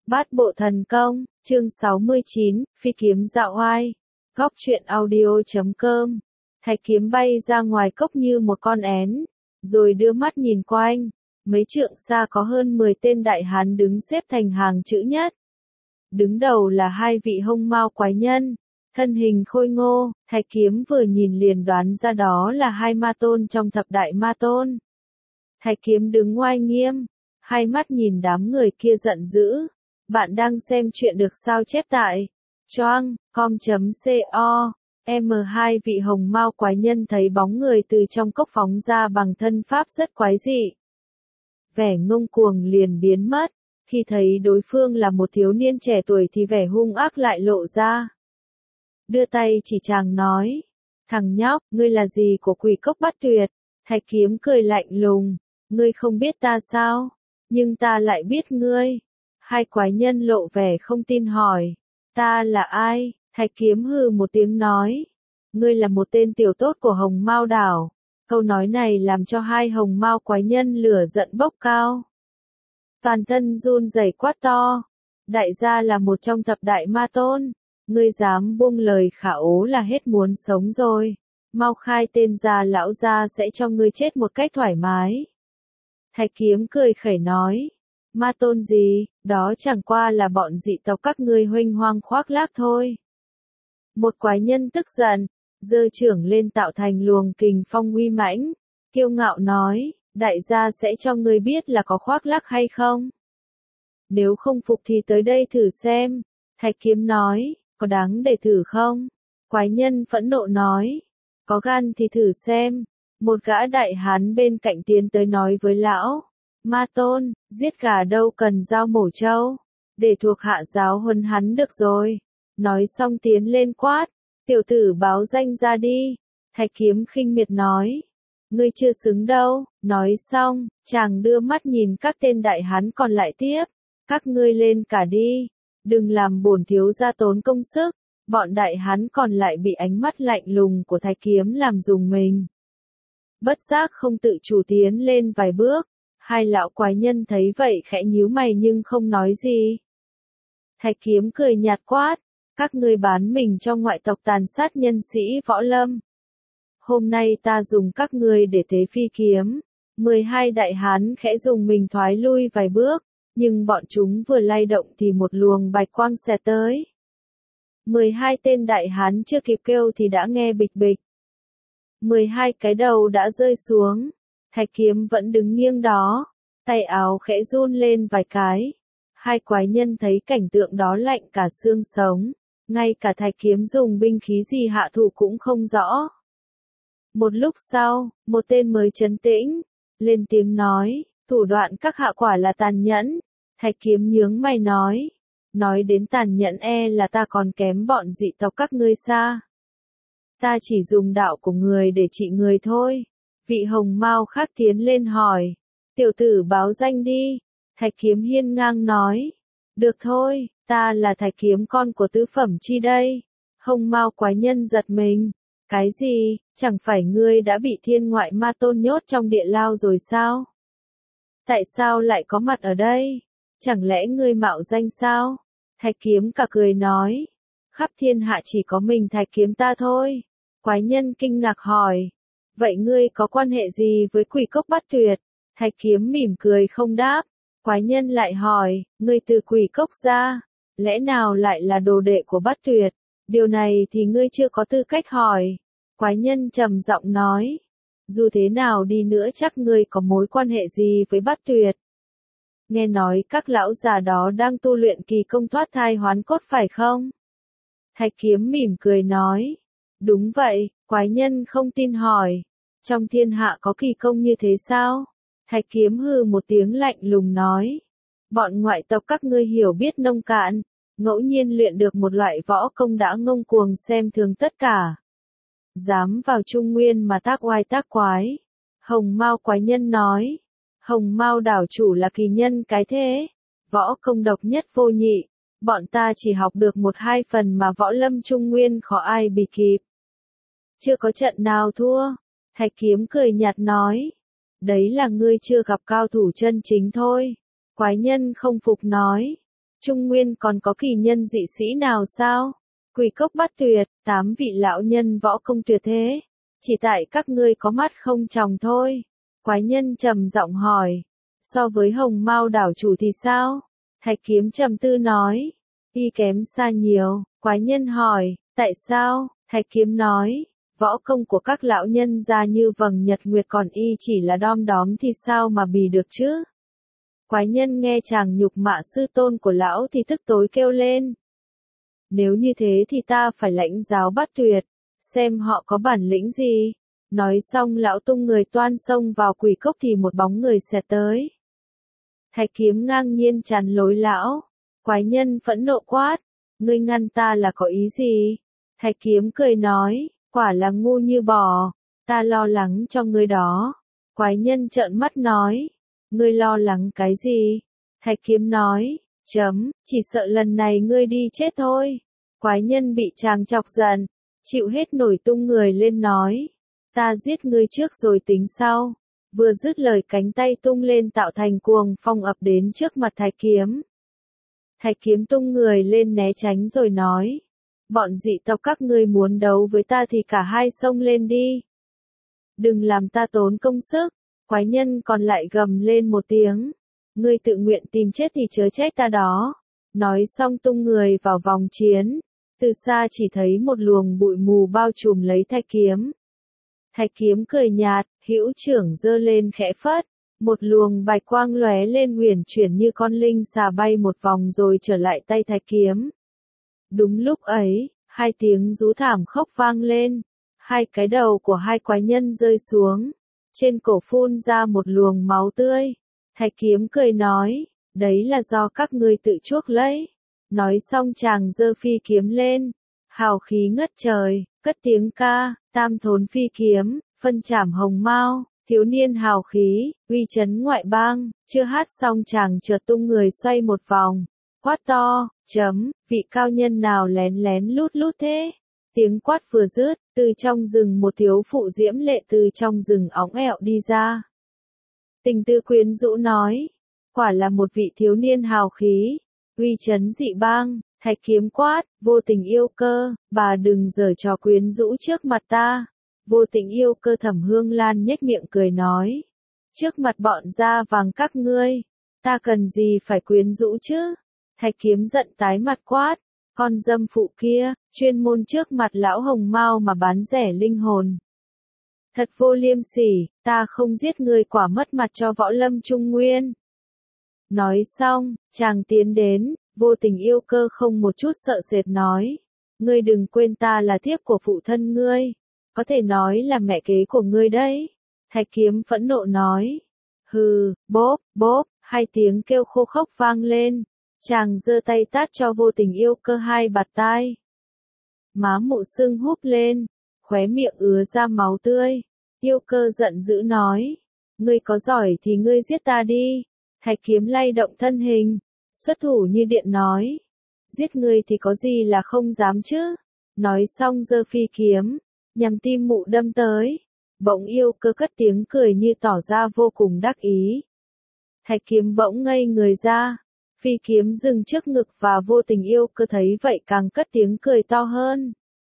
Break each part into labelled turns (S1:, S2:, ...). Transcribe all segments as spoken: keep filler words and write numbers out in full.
S1: Bát bộ thần công, chương sáu mươi chín, phi kiếm dạo oai. Góc truyện audio chấm com. Thạch kiếm bay ra ngoài cốc như một con én, rồi đưa mắt nhìn quanh. Mấy trượng xa có hơn mười tên đại hán đứng xếp thành hàng chữ nhất. Đứng đầu là hai vị hông mao quái nhân, thân hình khôi ngô. Thạch kiếm vừa nhìn liền đoán ra đó là hai ma tôn trong thập đại ma tôn. Thạch kiếm đứng oai nghiêm, hai mắt nhìn đám người kia giận dữ. Bạn đang xem chuyện được sao chép tại choang com.co. M hai vị hồng mao quái nhân thấy bóng người từ trong cốc phóng ra bằng thân pháp rất quái dị. Vẻ ngông cuồng liền biến mất, khi thấy đối phương là một thiếu niên trẻ tuổi thì vẻ hung ác lại lộ ra. Đưa tay chỉ chàng nói, thằng nhóc, ngươi là gì của quỷ cốc Bát Tuyệt? Thạch kiếm cười lạnh lùng, ngươi không biết ta sao? Nhưng ta lại biết ngươi. Hai quái nhân lộ vẻ không tin hỏi, ta là ai? Thạch kiếm hừ một tiếng nói, ngươi là một tên tiểu tốt của Hồng Mao đảo. Câu nói này làm cho hai Hồng Mao quái nhân lửa giận bốc cao. Toàn thân run rẩy quát to, đại gia là một trong thập đại ma tôn, ngươi dám buông lời khả ố là hết muốn sống rồi. Mau khai tên ra, lão gia sẽ cho ngươi chết một cách thoải mái. Thạch kiếm cười khẩy nói, ma tôn gì, đó chẳng qua là bọn dị tộc các ngươi huênh hoang khoác lác thôi. Một quái nhân tức giận, giơ trưởng lên tạo thành luồng kình phong uy mãnh, kiêu ngạo nói, đại gia sẽ cho ngươi biết là có khoác lác hay không. Nếu không phục thì tới đây thử xem. Thạch kiếm nói, có đáng để thử không? Quái nhân phẫn nộ nói, có gan thì thử xem. Một gã đại hán bên cạnh tiến tới nói với lão, ma tôn, giết gà đâu cần dao mổ trâu, để thuộc hạ giáo huấn hắn được rồi. Nói xong tiến lên quát, tiểu tử báo danh ra đi. Thạch kiếm khinh miệt nói, ngươi chưa xứng đâu. Nói xong, chàng đưa mắt nhìn các tên đại hán còn lại tiếp, các ngươi lên cả đi, đừng làm bổn thiếu gia tốn công sức. Bọn đại hán còn lại bị ánh mắt lạnh lùng của thạch kiếm làm rùng mình. Bất giác không tự chủ tiến lên vài bước, hai lão quái nhân thấy vậy khẽ nhíu mày nhưng không nói gì. Thạch kiếm cười nhạt quát, các ngươi bán mình cho ngoại tộc tàn sát nhân sĩ võ lâm. Hôm nay ta dùng các ngươi để tế phi kiếm. mười hai đại hán khẽ dùng mình thoái lui vài bước, nhưng bọn chúng vừa lay động thì một luồng bạch quang xẹt tới. mười hai tên đại hán chưa kịp kêu thì đã nghe bịch bịch. mười hai cái đầu đã rơi xuống, thạch kiếm vẫn đứng nghiêng đó, tay áo khẽ run lên vài cái. Hai quái nhân thấy cảnh tượng đó lạnh cả xương sống, ngay cả thạch kiếm dùng binh khí gì hạ thủ cũng không rõ. Một lúc sau, một tên mới trấn tĩnh, lên tiếng nói, thủ đoạn các hạ quả là tàn nhẫn. Thạch kiếm nhướng mày nói, nói đến tàn nhẫn e là ta còn kém bọn dị tộc các ngươi xa. Ta chỉ dùng đạo của người để trị người thôi. Vị hồng mao khác tiến lên hỏi, tiểu tử báo danh đi. Thạch kiếm hiên ngang nói, được thôi, ta là thạch kiếm con của tứ phẩm chi đây. Hồng mao quái nhân giật mình, cái gì, chẳng phải ngươi đã bị thiên ngoại ma tôn nhốt trong địa lao rồi sao? Tại sao lại có mặt ở đây? Chẳng lẽ ngươi mạo danh sao? Thạch kiếm cả cười nói, khắp thiên hạ chỉ có mình thạch kiếm ta thôi. Quái nhân kinh ngạc hỏi, vậy ngươi có quan hệ gì với quỷ cốc Bát Tuyệt? Thạch kiếm mỉm cười không đáp. Quái nhân lại hỏi, ngươi từ quỷ cốc ra, lẽ nào lại là đồ đệ của Bát Tuyệt? Điều này thì ngươi chưa có tư cách hỏi. Quái nhân trầm giọng nói, dù thế nào đi nữa chắc ngươi có mối quan hệ gì với Bát Tuyệt. Nghe nói các lão già đó đang tu luyện kỳ công thoát thai hoán cốt phải không? Thạch kiếm mỉm cười nói, đúng vậy. Quái nhân không tin hỏi, trong thiên hạ có kỳ công như thế sao? Thạch kiếm hừ một tiếng lạnh lùng nói, bọn ngoại tộc các ngươi hiểu biết nông cạn, ngẫu nhiên luyện được một loại võ công đã ngông cuồng xem thường tất cả. Dám vào Trung Nguyên mà tác oai tác quái. Hồng Mao quái nhân nói, Hồng Mao đảo chủ là kỳ nhân cái thế, võ công độc nhất vô nhị, bọn ta chỉ học được một hai phần mà võ lâm Trung Nguyên khó ai bì kịp. Chưa có trận nào thua. Thạch kiếm cười nhạt nói, đấy là ngươi chưa gặp cao thủ chân chính thôi. Quái nhân không phục nói, Trung Nguyên còn có kỳ nhân dị sĩ nào sao? Quỷ cốc bắt tuyệt, tám vị lão nhân võ công tuyệt thế. Chỉ tại các ngươi có mắt không tròng thôi. Quái nhân trầm giọng hỏi. So với Hồng Mao đảo chủ thì sao? Thạch Kiếm trầm tư nói. Y kém xa nhiều. Quái nhân hỏi. Tại sao? Thạch Kiếm nói. Võ công của các lão nhân ra như vầng nhật nguyệt, còn y chỉ là đom đóm thì sao mà bì được chứ? Quái nhân nghe chàng nhục mạ sư tôn của lão thì tức tối kêu lên. Nếu như thế thì ta phải lãnh giáo bắt tuyệt, xem họ có bản lĩnh gì. Nói xong lão tung người toan xông vào quỷ cốc thì một bóng người xẹt tới. Thạch Kiếm ngang nhiên chắn lối lão. Quái nhân phẫn nộ quát. Ngươi ngăn ta là có ý gì? Thạch Kiếm cười nói. Quả là ngu như bò. Ta lo lắng cho ngươi đó. Quái nhân trợn mắt nói. Ngươi lo lắng cái gì? Thạch Kiếm nói. Chấm, chỉ sợ lần này ngươi đi chết thôi. Quái nhân bị chàng chọc giận, chịu hết nổi tung người lên nói. Ta giết ngươi trước rồi tính sau. Vừa dứt lời cánh tay tung lên tạo thành cuồng phong ập đến trước mặt Thạch Kiếm. Thạch Kiếm tung người lên né tránh rồi nói. Bọn dị tộc các ngươi muốn đấu với ta thì cả hai xông lên đi. Đừng làm ta tốn công sức. Quái nhân còn lại gầm lên một tiếng. Ngươi tự nguyện tìm chết thì chớ trách ta đó. Nói xong tung người vào vòng chiến. Từ xa chỉ thấy một luồng bụi mù bao trùm lấy Thạch Kiếm. Thạch Kiếm cười nhạt, hữu trưởng giơ lên khẽ phất. Một luồng bạch quang lóe lên uyển chuyển như con linh xà bay một vòng rồi trở lại tay Thạch Kiếm. Đúng lúc ấy, hai tiếng rú thảm khốc vang lên. Hai cái đầu của hai quái nhân rơi xuống. Trên cổ phun ra một luồng máu tươi. Thạch Kiếm cười nói, đấy là do các ngươi tự chuốc lấy. Nói xong chàng giơ phi kiếm lên. Hào khí ngất trời, cất tiếng ca, tam thốn phi kiếm, phân chảm Hồng Mao, thiếu niên hào khí, uy chấn ngoại bang. Chưa hát xong chàng chợt tung người xoay một vòng. Quát to, chấm, vị cao nhân nào lén lén lút lút thế? Tiếng quát vừa dứt, từ trong rừng một thiếu phụ diễm lệ từ trong rừng óng ẹo đi ra. Tình tư quyến rũ nói, quả là một vị thiếu niên hào khí, uy chấn dị bang. Thạch Kiếm quát, vô tình yêu cơ, bà đừng giở trò quyến rũ trước mặt ta. Vô tình yêu cơ Thẩm Hương Lan nhếch miệng cười nói, trước mặt bọn da vàng các ngươi, ta cần gì phải quyến rũ chứ? Thạch Kiếm giận tái mặt quát, con dâm phụ kia, chuyên môn trước mặt lão Hồng Mao mà bán rẻ linh hồn. Thật vô liêm sỉ, ta không giết ngươi quả mất mặt cho võ lâm Trung Nguyên. Nói xong, chàng tiến đến, vô tình yêu cơ không một chút sợ sệt nói. Ngươi đừng quên ta là thiếp của phụ thân ngươi. Có thể nói là mẹ kế của ngươi đấy. Thạch Kiếm phẫn nộ nói. Hừ, bốp, bốp, hai tiếng kêu khô khốc vang lên. Chàng giơ tay tát cho vô tình yêu cơ hai bạt tai. Má mụ sưng húp lên, khóe miệng ứa ra máu tươi. Yêu cơ giận dữ nói. Ngươi có giỏi thì ngươi giết ta đi. Thạch Kiếm lay động thân hình, xuất thủ như điện nói. Giết ngươi thì có gì là không dám chứ. Nói xong giơ phi kiếm, nhằm tim mụ đâm tới. Bỗng yêu cơ cất tiếng cười như tỏ ra vô cùng đắc ý. Thạch Kiếm bỗng ngây người ra. Phi kiếm dừng trước ngực và vô tình yêu cơ thấy vậy càng cất tiếng cười to hơn.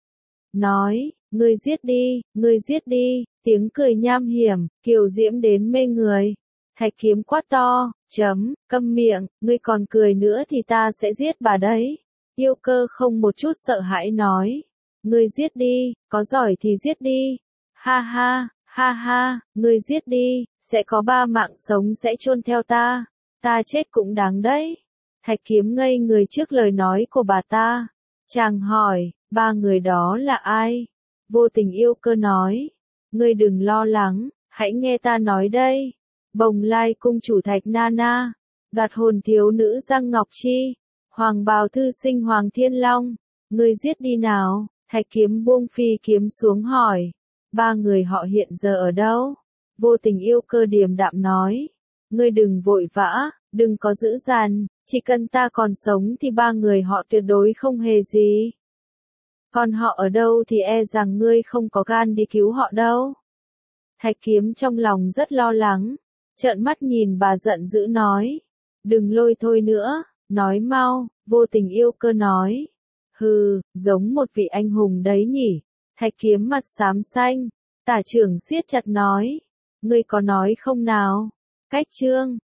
S1: Nói, ngươi giết đi, ngươi giết đi, tiếng cười nham hiểm, kiều diễm đến mê người. Thạch Kiếm quát to, chấm, câm miệng, ngươi còn cười nữa thì ta sẽ giết bà đấy. Yêu cơ không một chút sợ hãi nói, ngươi giết đi, có giỏi thì giết đi. Ha ha, ha ha, ngươi giết đi, sẽ có ba mạng sống sẽ chôn theo ta. Ta chết cũng đáng đấy. Thạch Kiếm ngây người trước lời nói của bà ta. Chàng hỏi, ba người đó là ai? Vô tình yêu cơ nói, ngươi đừng lo lắng, hãy nghe ta nói đây. Bồng Lai cung chủ Thạch Nana, đoạt hồn thiếu nữ Giang Ngọc Chi, Hoàng bào thư sinh Hoàng Thiên Long, ngươi giết đi nào. Thạch Kiếm buông phi kiếm xuống hỏi, ba người họ hiện giờ ở đâu? Vô tình yêu cơ điềm đạm nói, ngươi đừng vội vã, đừng có dữ dằn, chỉ cần ta còn sống thì ba người họ tuyệt đối không hề gì. Còn họ ở đâu thì e rằng ngươi không có gan đi cứu họ đâu. Thạch Kiếm trong lòng rất lo lắng, trợn mắt nhìn bà giận dữ nói, đừng lôi thôi nữa, Nói mau, vô tình yêu cơ nói. Hừ, giống một vị anh hùng đấy nhỉ. Thạch kiếm mặt xám xanh. Tả trưởng siết chặt nói. Ngươi có nói không nào? Cách trương.